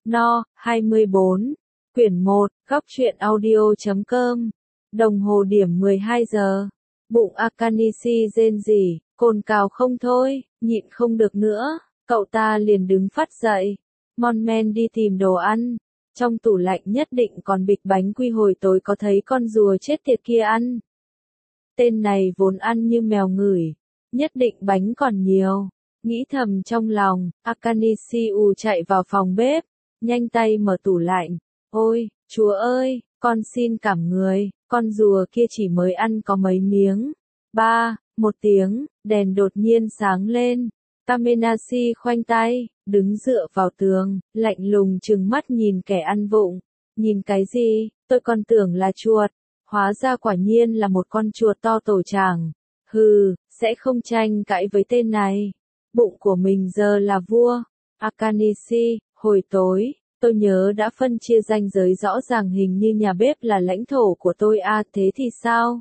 No, 24. Quyển 1, góc truyện audio.com. Đồng hồ điểm 12 giờ. Bụng Akanishi rên rỉ, cồn cào không thôi, nhịn không được nữa. Cậu ta liền đứng phát dậy. Mon men đi tìm đồ ăn. Trong tủ lạnh nhất định còn bịch bánh quy hồi tối có thấy con rùa chết tiệt kia ăn. Tên này vốn ăn như mèo ngửi. Nhất định bánh còn nhiều. Nghĩ thầm trong lòng, Akanishi chạy vào phòng bếp. Nhanh tay mở tủ lạnh. Ôi, chúa ơi, con xin cảm người, con rùa kia chỉ mới ăn có mấy miếng. Một tiếng, đèn đột nhiên sáng lên. Kamenashi khoanh tay, đứng dựa vào tường, lạnh lùng trừng mắt nhìn kẻ ăn vụng. Nhìn cái gì, tôi còn tưởng là chuột. Hóa ra quả nhiên là một con chuột to tổ chảng. Hừ, sẽ không tranh cãi với tên này. Bụng của mình giờ là vua. Akanishi, hồi tối, tôi nhớ đã phân chia ranh giới rõ ràng, hình như nhà bếp là lãnh thổ của tôi à, thế thì sao?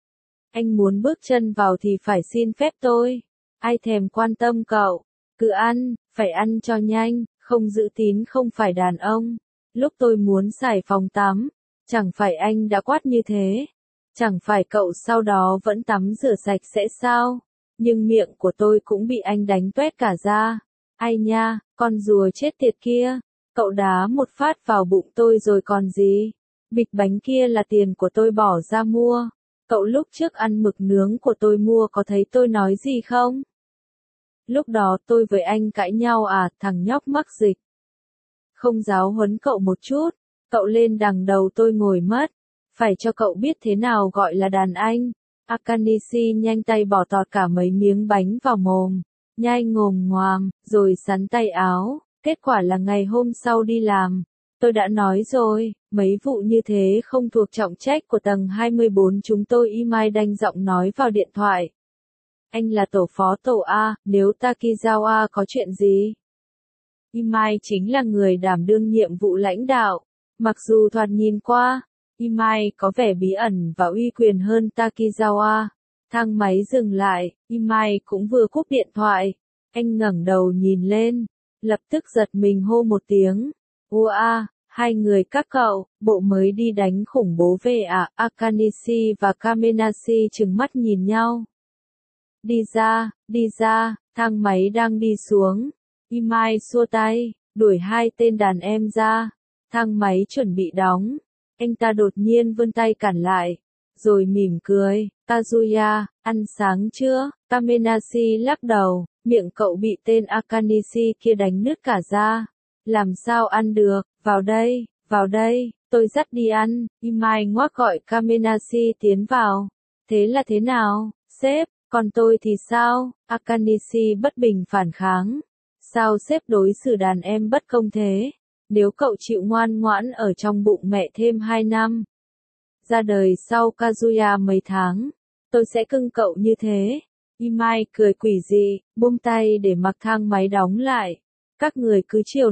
Anh muốn bước chân vào thì phải xin phép tôi. Ai thèm quan tâm cậu, cứ ăn, phải ăn cho nhanh, không giữ tín không phải đàn ông. Lúc tôi muốn xài phòng tắm, chẳng phải anh đã quát như thế? Chẳng phải cậu sau đó vẫn tắm rửa sạch sẽ sao? Nhưng miệng của tôi cũng bị anh đánh toét cả ra. Ai nha, con rùa chết tiệt kia. Cậu đá một phát vào bụng tôi rồi còn gì? Bịch bánh kia là tiền của tôi bỏ ra mua. Cậu lúc trước ăn mực nướng của tôi mua có thấy tôi nói gì không? Lúc đó tôi với anh cãi nhau à, thằng nhóc mắc dịch. Không giáo huấn cậu một chút, cậu lên đằng đầu tôi ngồi mất. Phải cho cậu biết thế nào gọi là đàn anh. Akanishi nhanh tay bỏ tọt cả mấy miếng bánh vào mồm, nhai ngồm ngoàm, rồi sắn tay áo. Kết quả là ngày hôm sau đi làm, tôi đã nói rồi, mấy vụ như thế không thuộc trọng trách của tầng 24 chúng tôi. Imai đanh giọng nói vào điện thoại. Anh là tổ phó tổ A, nếu Takizawa có chuyện gì? Imai chính là người đảm đương nhiệm vụ lãnh đạo. Mặc dù thoạt nhìn qua, Imai có vẻ bí ẩn và uy quyền hơn Takizawa. Thang máy dừng lại, Imai cũng vừa cúp điện thoại. Anh ngẩng đầu nhìn lên, lập tức giật mình hô một tiếng. Ua, hai người các cậu, bộ mới đi đánh khủng bố về à? Akanishi và Kamenashi trừng mắt nhìn nhau. Đi ra, thang máy đang đi xuống. Imai xua tay, đuổi hai tên đàn em ra. Thang máy chuẩn bị đóng. Anh ta đột nhiên vươn tay cản lại, rồi mỉm cười. Kazuya, ăn sáng chưa? Kamenashi lắc đầu, miệng cậu bị tên Akanishi kia đánh nứt cả ra. Làm sao ăn được, vào đây, tôi dắt đi ăn. Imai ngoác gọi Kamenashi tiến vào. Thế là thế nào, sếp, còn tôi thì sao? Akanishi bất bình phản kháng. Sao sếp đối xử đàn em bất công thế? Nếu cậu chịu ngoan ngoãn ở trong bụng mẹ thêm 2 năm, ra đời sau Kazuya mấy tháng, tôi sẽ cưng cậu như thế. Imai cười quỷ dị, buông tay để mặc thang máy đóng lại. Các người cứ chiều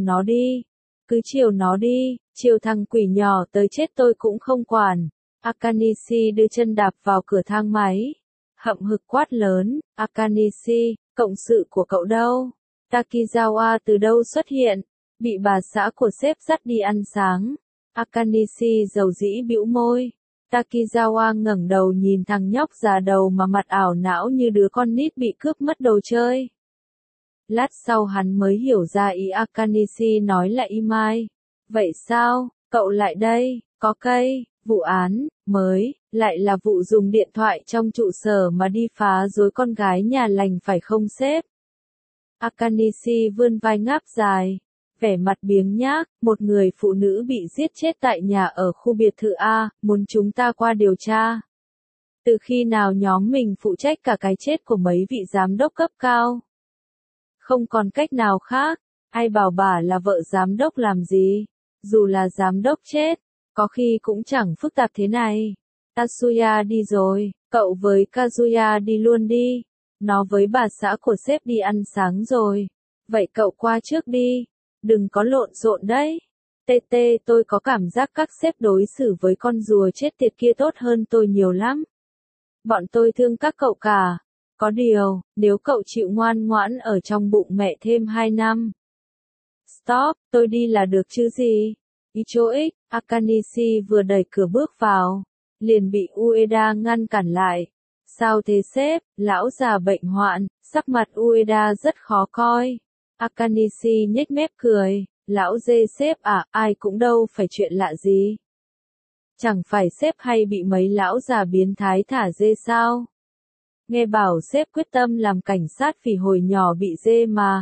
nó đi, chiều thằng quỷ nhỏ tới chết tôi cũng không quản. Akanishi đưa chân đạp vào cửa thang máy, hậm hực quát lớn. Akanishi, cộng sự của cậu đâu? Takizawa từ đâu xuất hiện? Bị bà xã của sếp dắt đi ăn sáng. Akanishi dầu dĩ bĩu môi. Takizawa ngẩng đầu nhìn thằng nhóc già đầu mà mặt ảo não như đứa con nít bị cướp mất đồ chơi. Lát sau hắn mới hiểu ra ý Akanishi nói là Imai. Vậy sao, cậu lại đây, có cây, vụ án, mới, lại là vụ dùng điện thoại trong trụ sở mà đi phá rối con gái nhà lành phải không sếp? Akanishi vươn vai ngáp dài, vẻ mặt biếng nhác. Một người phụ nữ bị giết chết tại nhà ở khu biệt thự A, muốn chúng ta qua điều tra. Từ khi nào nhóm mình phụ trách cả cái chết của mấy vị giám đốc cấp cao? Không còn cách nào khác, ai bảo bà là vợ giám đốc làm gì? Dù là giám đốc chết, có khi cũng chẳng phức tạp thế này. Tatsuya đi rồi, cậu với Kazuya đi luôn đi. Nó với bà xã của sếp đi ăn sáng rồi. Vậy cậu qua trước đi. Đừng có lộn xộn đấy. Tôi có cảm giác các sếp đối xử với con rùa chết tiệt kia tốt hơn tôi nhiều lắm. Bọn tôi thương các cậu cả. Có điều, nếu cậu chịu ngoan ngoãn ở trong bụng mẹ thêm 2 năm. Stop, tôi đi là được chứ gì. Ichoic, Akanishi vừa đẩy cửa bước vào, liền bị Ueda ngăn cản lại. Sao thế sếp, lão già bệnh hoạn, sắc mặt Ueda rất khó coi. Akanishi nhếch mép cười, lão dê sếp à, ai cũng đâu phải chuyện lạ gì. Chẳng phải sếp hay bị mấy lão già biến thái thả dê sao? Nghe bảo sếp quyết tâm làm cảnh sát vì hồi nhỏ bị dê mà.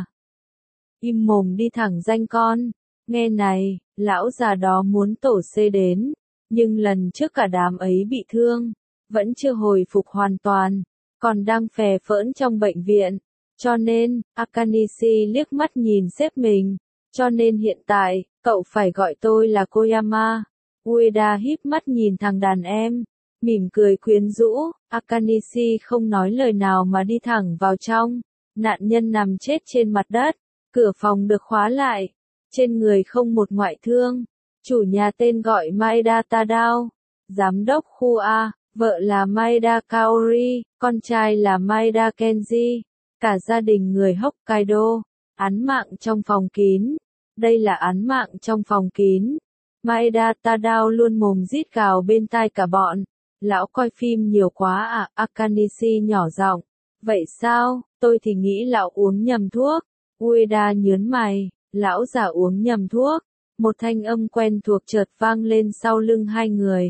Im mồm đi thẳng danh con. Nghe này, lão già đó muốn tổ xê đến, nhưng lần trước cả đám ấy bị thương, vẫn chưa hồi phục hoàn toàn, còn đang phè phỡn trong bệnh viện. Cho nên, Akanishi liếc mắt nhìn sếp mình. Cho nên hiện tại, cậu phải gọi tôi là Koyama. Ueda híp mắt nhìn thằng đàn em, mỉm cười quyến rũ. Akanishi không nói lời nào mà đi thẳng vào trong. Nạn nhân nằm chết trên mặt đất, cửa phòng được khóa lại, trên người không một ngoại thương. Chủ nhà tên gọi Maeda Tadao, giám đốc khu A, vợ là Maeda Kaori, con trai là Maeda Kenji, cả gia đình người Hokkaido. Án mạng trong phòng kín. Đây là án mạng trong phòng kín. Maeda Tadao luôn mồm rít gào bên tai cả bọn. Lão coi phim nhiều quá à, Akanishi nhỏ giọng. Vậy sao, tôi thì nghĩ lão uống nhầm thuốc. Ueda nhớn mày, lão già uống nhầm thuốc. Một thanh âm quen thuộc chợt vang lên sau lưng hai người.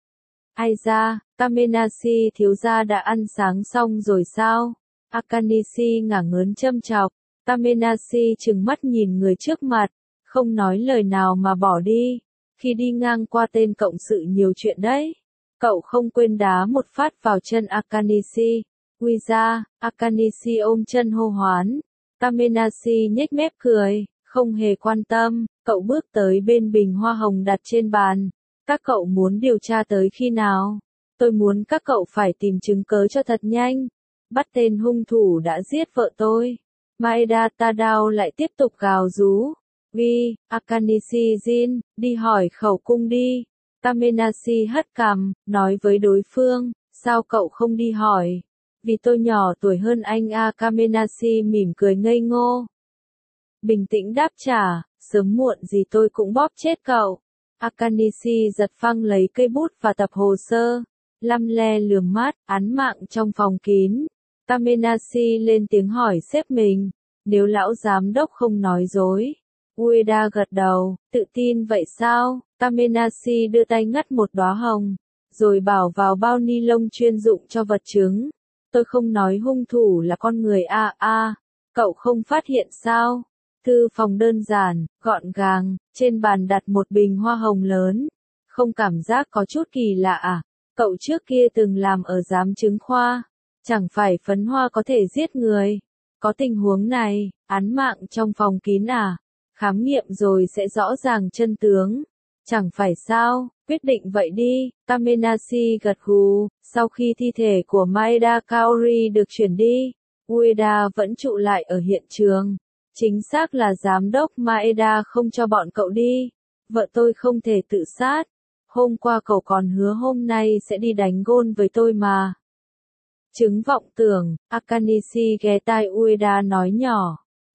Ai ra, Kamenashi thiếu gia đã ăn sáng xong rồi sao? Akanishi ngả ngớn châm chọc. Kamenashi trừng mắt nhìn người trước mặt, không nói lời nào mà bỏ đi. Khi đi ngang qua tên cộng sự nhiều chuyện đấy. Cậu không quên đá một phát vào chân Akanishi. Ui ra, Akanishi ôm chân hô hoán. Kamenashi nhếch mép cười, không hề quan tâm. Cậu bước tới bên bình hoa hồng đặt trên bàn. Các cậu muốn điều tra tới khi nào? Tôi muốn các cậu phải tìm chứng cớ cho thật nhanh. Bắt tên hung thủ đã giết vợ tôi. Maeda Tadao lại tiếp tục gào rú. Ghi, Akanishi Jin, đi hỏi khẩu cung đi. Kamenashi hất cằm, nói với đối phương, sao cậu không đi hỏi? Vì tôi nhỏ tuổi hơn anh a. Kamenashi mỉm cười ngây ngô. Bình tĩnh đáp trả, sớm muộn gì tôi cũng bóp chết cậu. Akanishi giật phăng lấy cây bút và tập hồ sơ. Lăm le lườm mắt, án mạng trong phòng kín. Kamenashi lên tiếng hỏi sếp mình, nếu lão giám đốc không nói dối. Ueda gật đầu, tự tin vậy sao? Kamenashi đưa tay ngắt một đóa hồng, rồi bảo vào bao ni lông chuyên dụng cho vật chứng. Tôi không nói hung thủ là con người a. Cậu không phát hiện sao? Thư phòng đơn giản, gọn gàng, trên bàn đặt một bình hoa hồng lớn. Không cảm giác có chút kỳ lạ à? Cậu trước kia từng làm ở giám chứng khoa. Chẳng phải phấn hoa có thể giết người. Có tình huống này, án mạng trong phòng kín à? Khám nghiệm rồi sẽ rõ ràng chân tướng. Chẳng phải sao, quyết định vậy đi. Kamenashi gật gù. Sau khi thi thể của Maeda Kaori được chuyển đi, Ueda vẫn trụ lại ở hiện trường. Chính xác là giám đốc Maeda không cho bọn cậu đi. Vợ tôi không thể tự sát. Hôm qua cậu còn hứa hôm nay sẽ đi đánh gôn với tôi mà. Chứng vọng tưởng, Akanishi ghé tai Ueda nói nhỏ.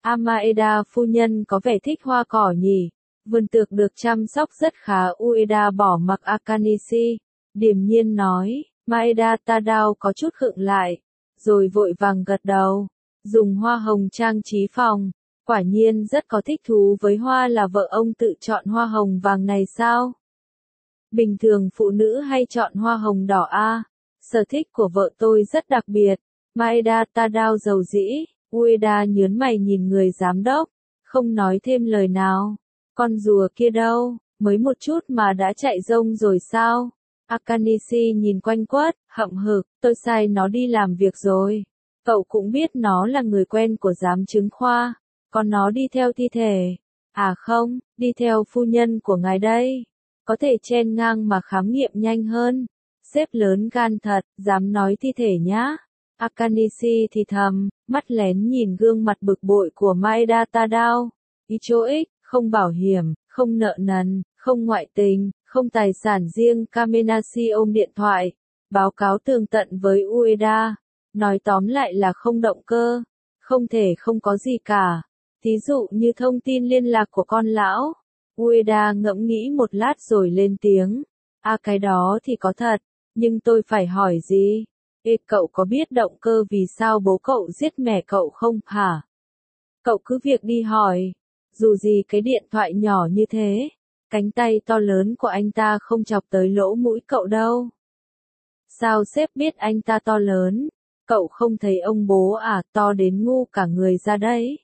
Maeda phu nhân có vẻ thích hoa cỏ nhỉ. Vườn tược được chăm sóc rất khá. Ueda bỏ mặc Akanishi, điềm nhiên nói. Maeda Tadao có chút khựng lại, rồi vội vàng gật đầu. Dùng hoa hồng trang trí phòng. Quả nhiên rất có thích thú với hoa. Là vợ ông tự chọn hoa hồng vàng này sao? Bình thường phụ nữ hay chọn hoa hồng đỏ a. Sở thích của vợ tôi rất đặc biệt. Maeda Tadao dầu dĩ. Ueda nhớn mày nhìn người giám đốc, không nói thêm lời nào. Con rùa kia đâu, mới một chút mà đã chạy rông rồi sao? Akanishi nhìn quanh quất, hậm hực, tôi sai nó đi làm việc rồi. Cậu cũng biết nó là người quen của giám chứng khoa, còn nó đi theo thi thể. À không, đi theo phu nhân của ngài đây. Có thể chen ngang mà khám nghiệm nhanh hơn. Sếp lớn gan thật, dám nói thi thể nhá. Akanishi thì thầm, mắt lén nhìn gương mặt bực bội của Maeda Tadao. Ichoic, không bảo hiểm, không nợ nần, không ngoại tình, không tài sản riêng. Kamenashi ôm điện thoại, báo cáo tường tận với Ueda. Nói tóm lại là không động cơ, không thể không có gì cả. Thí dụ như thông tin liên lạc của con lão. Ueda ngẫm nghĩ một lát rồi lên tiếng. Cái đó thì có thật, nhưng tôi phải hỏi gì? Cậu có biết động cơ vì sao bố cậu giết mẹ cậu không hả? Cậu cứ việc đi hỏi. Dù gì cái điện thoại nhỏ như thế, cánh tay to lớn của anh ta không chọc tới lỗ mũi cậu đâu. Sao sếp biết anh ta to lớn? Cậu không thấy ông bố to đến ngu cả người ra đấy.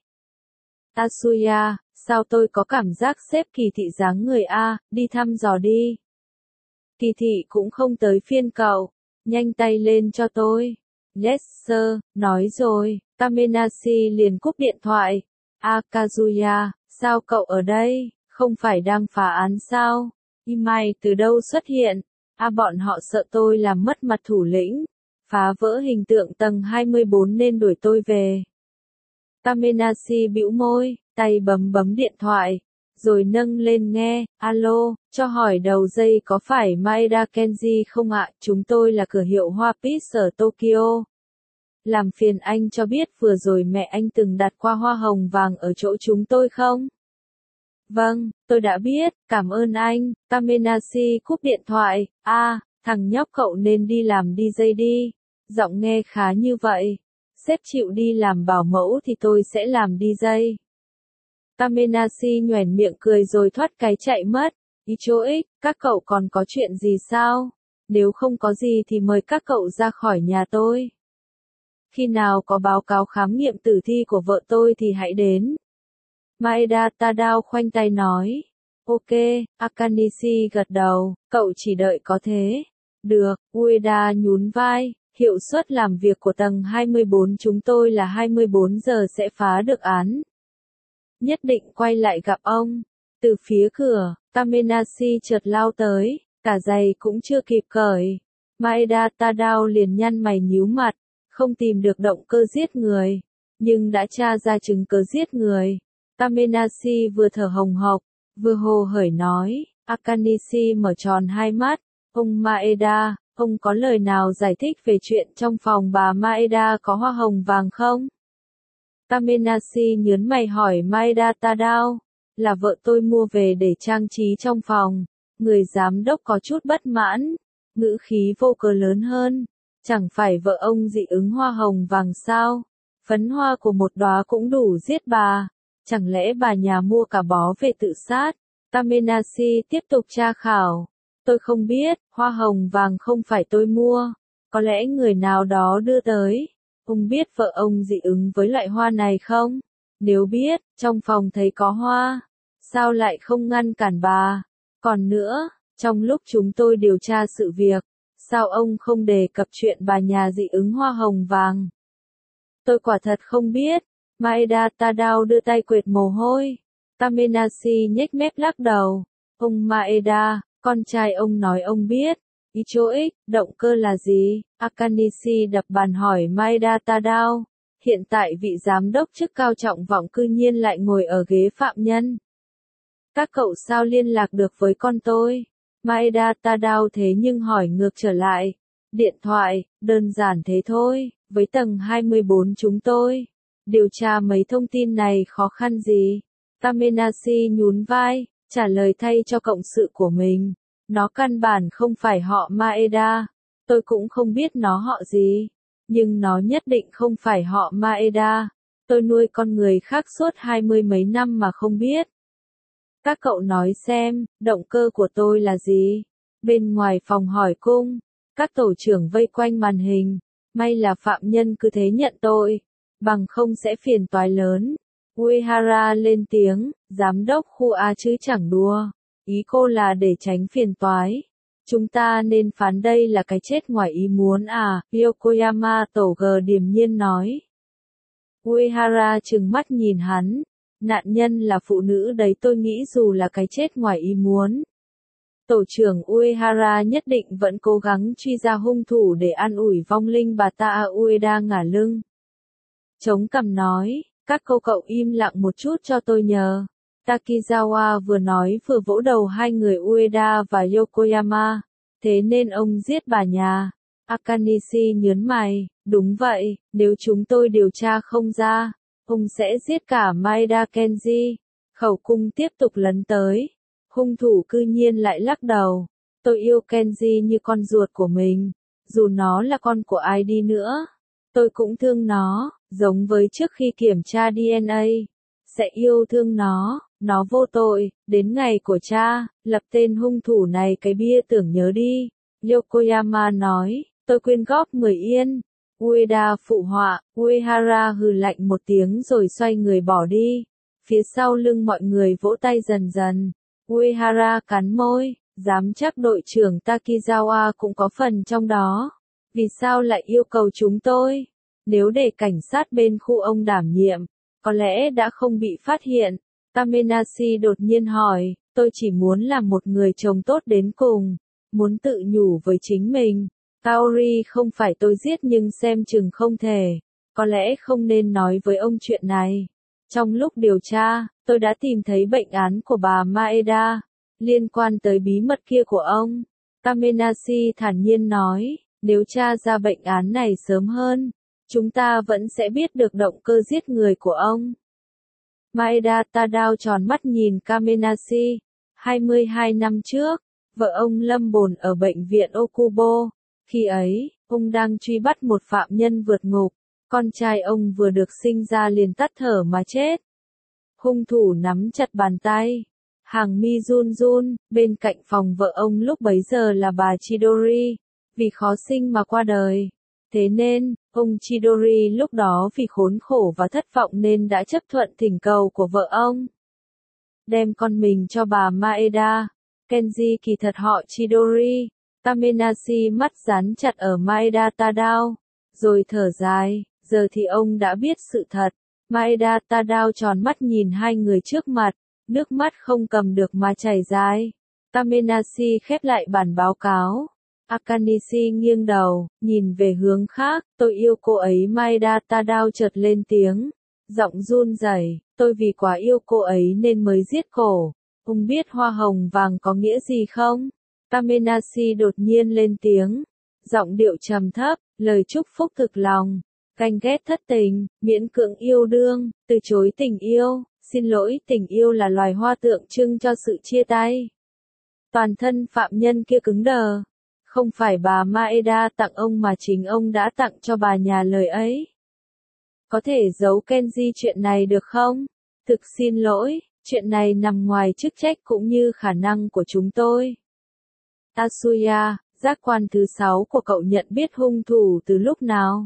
Tatsuya, sao tôi có cảm giác sếp Kỳ Thị dáng người đi thăm dò đi. Kỳ Thị cũng không tới phiên cậu, nhanh tay lên cho tôi. Yes sir, nói rồi, Kamenashi liền cúp điện thoại. Kazuya, sao cậu ở đây, không phải đang phá án sao? Imai từ đâu xuất hiện? Bọn họ sợ tôi làm mất mặt thủ lĩnh, phá vỡ hình tượng tầng 24 nên đuổi tôi về. Kamenashi bĩu môi, tay bấm điện thoại, rồi nâng lên nghe. Alo, cho hỏi đầu dây có phải Maeda Kenji không ạ? Chúng tôi là cửa hiệu Hoa Peach ở Tokyo. Làm phiền anh cho biết vừa rồi mẹ anh từng đặt qua hoa hồng vàng ở chỗ chúng tôi không? Vâng, tôi đã biết, cảm ơn anh. Kamenashi cúp điện thoại. Thằng nhóc cậu nên đi làm DJ đi. Giọng nghe khá như vậy. Sếp chịu đi làm bảo mẫu thì tôi sẽ làm DJ. Kamenashi nhoẻn miệng cười rồi thoát cái chạy mất. Ichoix, các cậu còn có chuyện gì sao? Nếu không có gì thì mời các cậu ra khỏi nhà tôi. Khi nào có báo cáo khám nghiệm tử thi của vợ tôi thì hãy đến. Maeda Tadao khoanh tay nói. Ok, Akanishi gật đầu, cậu chỉ đợi có thế. Được, Ueda nhún vai, hiệu suất làm việc của tầng 24 chúng tôi là 24 giờ sẽ phá được án. Nhất định quay lại gặp ông. Từ phía cửa, Kamenashi chợt lao tới, cả giày cũng chưa kịp cởi. Maeda Tadao liền nhăn mày nhíu mặt, không tìm được động cơ giết người, nhưng đã tra ra chứng cứ giết người. Kamenashi vừa thở hồng hộc, vừa hồ hởi nói. Akanishi mở tròn hai mắt. Ông Maeda, ông có lời nào giải thích về chuyện trong phòng bà Maeda có hoa hồng vàng không? Kamenashi nhớn mày hỏi Maeda Tadao. Là vợ tôi mua về để trang trí trong phòng. Người giám đốc có chút bất mãn, ngữ khí vô cớ lớn hơn. Chẳng phải vợ ông dị ứng hoa hồng vàng sao? Phấn hoa của một đóa cũng đủ giết bà. Chẳng lẽ bà nhà mua cả bó về tự sát? Kamenashi tiếp tục tra khảo. Tôi không biết, hoa hồng vàng không phải tôi mua. Có lẽ người nào đó đưa tới. Ông biết vợ ông dị ứng với loại hoa này không? Nếu biết, trong phòng thấy có hoa, sao lại không ngăn cản bà? Còn nữa, trong lúc chúng tôi điều tra sự việc, sao ông không đề cập chuyện bà nhà dị ứng hoa hồng vàng? Tôi quả thật không biết. Maeda Tadao đưa tay quệt mồ hôi. Kamenashi nhếch mép lắc đầu. Ông Maeda, con trai ông nói ông biết. Ichoix, động cơ là gì? Akanishi đập bàn hỏi Maeda Tadao. Hiện tại vị giám đốc chức cao trọng vọng cư nhiên lại ngồi ở ghế phạm nhân. Các cậu sao liên lạc được với con tôi? Maeda Tadao thế nhưng hỏi ngược trở lại. Điện thoại, đơn giản thế thôi, với tầng 24 chúng tôi. Điều tra mấy thông tin này khó khăn gì? Kamenashi nhún vai, trả lời thay cho cộng sự của mình. Nó căn bản không phải họ Maeda. Tôi cũng không biết nó họ gì. Nhưng nó nhất định không phải họ Maeda. Tôi nuôi con người khác suốt 20 mấy năm mà không biết. Các cậu nói xem, động cơ của tôi là gì? Bên ngoài phòng hỏi cung, các tổ trưởng vây quanh màn hình. May là phạm nhân cứ thế nhận tội, bằng không sẽ phiền toái lớn. Uehara lên tiếng, giám đốc khu A chứ chẳng đùa. Ý cô là để tránh phiền toái. Chúng ta nên phán đây là cái chết ngoài ý muốn Yokoyama tổ G điềm nhiên nói. Uehara trừng mắt nhìn hắn. Nạn nhân là phụ nữ đấy, tôi nghĩ dù là cái chết ngoài ý muốn. Tổ trưởng Uehara nhất định vẫn cố gắng truy ra hung thủ để an ủi vong linh bà ta. Ueda ngả lưng, chống cằm nói, các cậu im lặng một chút cho tôi nhờ. Takizawa vừa nói vừa vỗ đầu hai người Ueda và Yokoyama. Thế nên ông giết bà nhà. Akanishi nhớn mày, đúng vậy, nếu chúng tôi điều tra không ra, ông sẽ giết cả Maeda Kenji. Khẩu cung tiếp tục lấn tới. Hung thủ cư nhiên lại lắc đầu. Tôi yêu Kenji như con ruột của mình. Dù nó là con của ai đi nữa. Tôi cũng thương nó, giống với trước khi kiểm tra DNA. Sẽ yêu thương nó vô tội, đến ngày của cha, lập tên hung thủ này cái bia tưởng nhớ đi. Yokoyama nói, tôi quyên góp 10 yên. Ueda phụ họa, Uehara hừ lạnh một tiếng rồi xoay người bỏ đi. Phía sau lưng mọi người vỗ tay dần dần. Uehara cắn môi, dám chắc đội trưởng Takizawa cũng có phần trong đó. Vì sao lại yêu cầu chúng tôi? Nếu để cảnh sát bên khu ông đảm nhiệm, có lẽ đã không bị phát hiện. Kamenashi đột nhiên hỏi, tôi chỉ muốn làm một người chồng tốt đến cùng, muốn tự nhủ với chính mình. Kaori không phải tôi giết nhưng xem chừng không thể, có lẽ không nên nói với ông chuyện này. Trong lúc điều tra, tôi đã tìm thấy bệnh án của bà Maeda, liên quan tới bí mật kia của ông. Kamenashi thản nhiên nói, nếu tra ra bệnh án này sớm hơn, chúng ta vẫn sẽ biết được động cơ giết người của ông. Maeda Tadao tròn mắt nhìn Kamenashi. 22 năm trước, vợ ông lâm bồn ở bệnh viện Okubo. Khi ấy, ông đang truy bắt một phạm nhân vượt ngục. Con trai ông vừa được sinh ra liền tắt thở mà chết. Hung thủ nắm chặt bàn tay. Hàng mi run run, bên cạnh phòng vợ ông lúc bấy giờ là bà Chidori. Vì khó sinh mà qua đời. Thế nên, ông Chidori lúc đó vì khốn khổ và thất vọng nên đã chấp thuận thỉnh cầu của vợ ông. Đem con mình cho bà Maeda. Kenji kỳ thật họ Chidori. Kamenashi mắt dán chặt ở Maeda Tadao. Rồi thở dài, giờ thì ông đã biết sự thật. Maeda Tadao tròn mắt nhìn hai người trước mặt. Nước mắt không cầm được mà chảy dài. Kamenashi khép lại bản báo cáo. Akanishi nghiêng đầu, nhìn về hướng khác, tôi yêu cô ấy. Maeda Tadao chợt lên tiếng, giọng run rẩy, tôi vì quá yêu cô ấy nên mới giết cổ. Ông biết hoa hồng vàng có nghĩa gì không? Kamenashi đột nhiên lên tiếng, giọng điệu trầm thấp, lời chúc phúc thực lòng, canh ghét thất tình, miễn cưỡng yêu đương, từ chối tình yêu, xin lỗi. Tình yêu là loài hoa tượng trưng cho sự chia tay. Toàn thân phạm nhân kia cứng đờ. Không phải bà Maeda tặng ông mà chính ông đã tặng cho bà nhà lời ấy. Có thể giấu Kenji chuyện này được không? Thực xin lỗi, chuyện này nằm ngoài chức trách cũng như khả năng của chúng tôi. Tatsuya, giác quan thứ 6 của cậu nhận biết hung thủ từ lúc nào?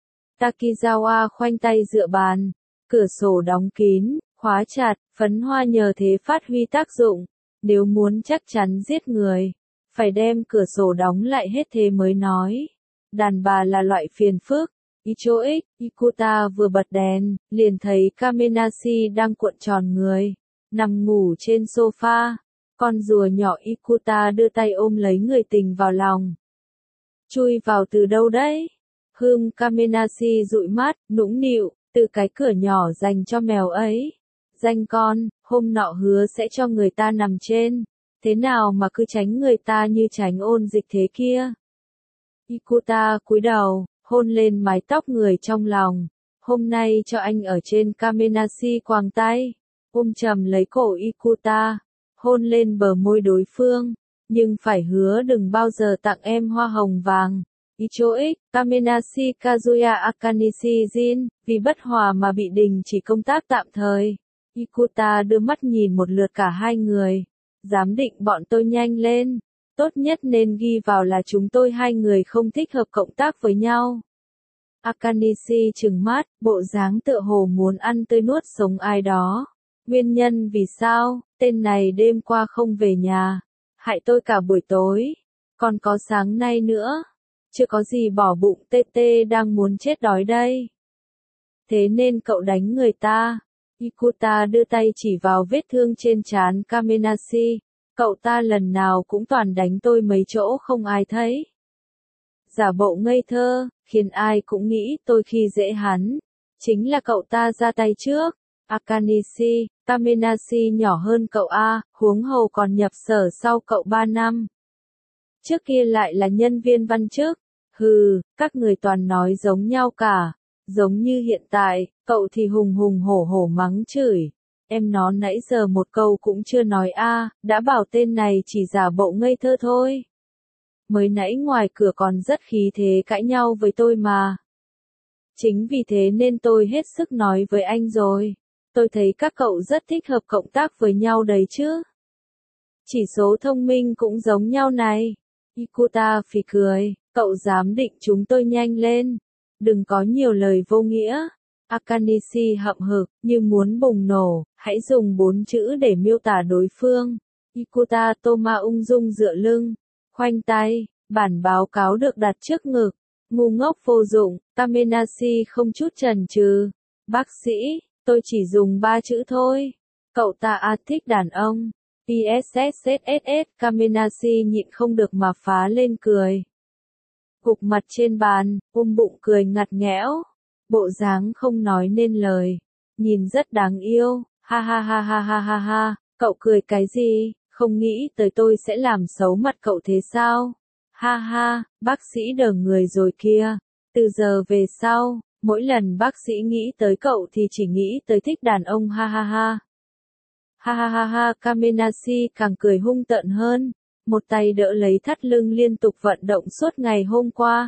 Takizawa khoanh tay dựa bàn, cửa sổ đóng kín, khóa chặt, phấn hoa nhờ thế phát huy tác dụng. Nếu muốn chắc chắn giết người, phải đem cửa sổ đóng lại hết thế mới nói. Đàn bà là loại phiền phức. Ichoik, Ikuta vừa bật đèn, liền thấy Kamenashi đang cuộn tròn người, nằm ngủ trên sofa. Con rùa nhỏ Ikuta đưa tay ôm lấy người tình vào lòng. Chui vào từ đâu đấy? Kamenashi dụi mắt, nũng nịu, từ cái cửa nhỏ dành cho mèo ấy. Danh con, hôm nọ hứa sẽ cho người ta nằm trên. Thế nào mà cứ tránh người ta như tránh ôn dịch thế kia? Ikuta cúi đầu, hôn lên mái tóc người trong lòng. Hôm nay cho anh ở trên. Kamenashi quàng tay, ôm chầm lấy cổ Ikuta, hôn lên bờ môi đối phương. Nhưng phải hứa đừng bao giờ tặng em hoa hồng vàng. Ichoik, Kamenashi Kazuya Akanishi Jin, vì bất hòa mà bị đình chỉ công tác tạm thời. Ikuta đưa mắt nhìn một lượt cả hai người. Giám định bọn tôi nhanh lên. Tốt nhất nên ghi vào là chúng tôi hai người không thích hợp cộng tác với nhau. Akanishi trừng mắt, bộ dáng tựa hồ muốn ăn tươi nuốt sống ai đó. Nguyên nhân vì sao, tên này đêm qua không về nhà. Hại tôi cả buổi tối. Còn có sáng nay nữa. Chưa có gì bỏ bụng. TT đang muốn chết đói đây. Thế nên cậu đánh người ta. Ikuta đưa tay chỉ vào vết thương trên trán Kamenashi. Cậu ta lần nào cũng toàn đánh tôi mấy chỗ không ai thấy. Giả bộ ngây thơ, khiến ai cũng nghĩ tôi khi dễ hắn. Chính là cậu ta ra tay trước. Akanishi, Kamenashi nhỏ hơn cậu A, huống hồ còn nhập sở sau cậu 3 năm. Trước kia lại là nhân viên văn chức. Các người toàn nói giống nhau cả. Giống như hiện tại, cậu thì hùng hùng hổ hổ mắng chửi. Em nó nãy giờ một câu cũng chưa nói a, đã bảo tên này chỉ giả bộ ngây thơ thôi. Mới nãy ngoài cửa còn rất khí thế cãi nhau với tôi mà. Chính vì thế nên tôi hết sức nói với anh rồi. Tôi thấy các cậu rất thích hợp cộng tác với nhau đấy chứ. Chỉ số thông minh cũng giống nhau này. Ikuta phì cười, cậu dám định chúng tôi nhanh lên. Đừng có nhiều lời vô nghĩa. Akanishi hậm hực, như muốn bùng nổ, hãy dùng 4 chữ để miêu tả đối phương. Ikuta Toma ung dung dựa lưng, khoanh tay, bản báo cáo được đặt trước ngực. Ngu ngốc vô dụng, Kamenashi không chút chần chừ. Bác sĩ, tôi chỉ dùng 3 chữ thôi. Cậu ta thích đàn ông. PSSSSS, Kamenashi nhịn không được mà phá lên cười. Gục mặt trên bàn, bụng cười ngặt nghẽo. Bộ dáng không nói nên lời. Nhìn rất đáng yêu, ha ha ha ha ha ha ha, cậu cười cái gì, không nghĩ tới tôi sẽ làm xấu mặt cậu thế sao? Ha ha, bác sĩ đờ người rồi kia. Từ giờ về sau, mỗi lần bác sĩ nghĩ tới cậu thì chỉ nghĩ tới thích đàn ông ha ha ha. Ha ha ha ha, Kamenashi càng cười hung tợn hơn. Một tay đỡ lấy thắt lưng liên tục vận động suốt ngày hôm qua.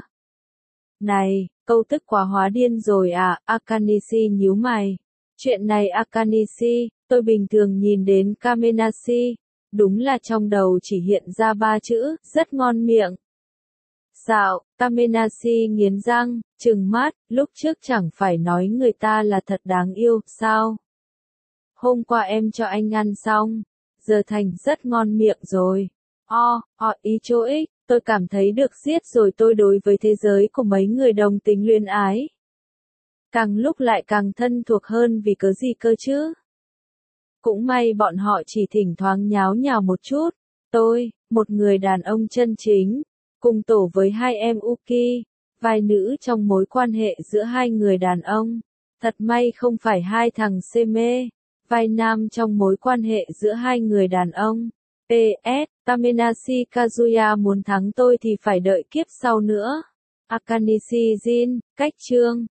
Này, câu tức quá hóa điên rồi à, Akanishi nhíu mày. Chuyện này Akanishi, tôi bình thường nhìn đến Kamenashi, đúng là trong đầu chỉ hiện ra 3 chữ, rất ngon miệng. Dạo, Kamenashi nghiến răng, trừng mắt, lúc trước chẳng phải nói người ta là thật đáng yêu, sao? Hôm qua em cho anh ăn xong, giờ thành rất ngon miệng rồi. Ý chỗ ích, tôi cảm thấy được giết rồi tôi đối với thế giới của mấy người đồng tính luyến ái. Càng lúc lại càng thân thuộc hơn vì cớ gì cơ chứ? Cũng may bọn họ chỉ thỉnh thoảng nháo nhào một chút. Tôi, một người đàn ông chân chính, cùng tổ với 2 em Uki, vai nữ trong mối quan hệ giữa 2 người đàn ông. Thật may không phải 2 thằng Seme, vai nam trong mối quan hệ giữa 2 người đàn ông. PS, Kamenashi Kazuya muốn thắng tôi thì phải đợi kiếp sau nữa. Akanishi Jin, cách chương.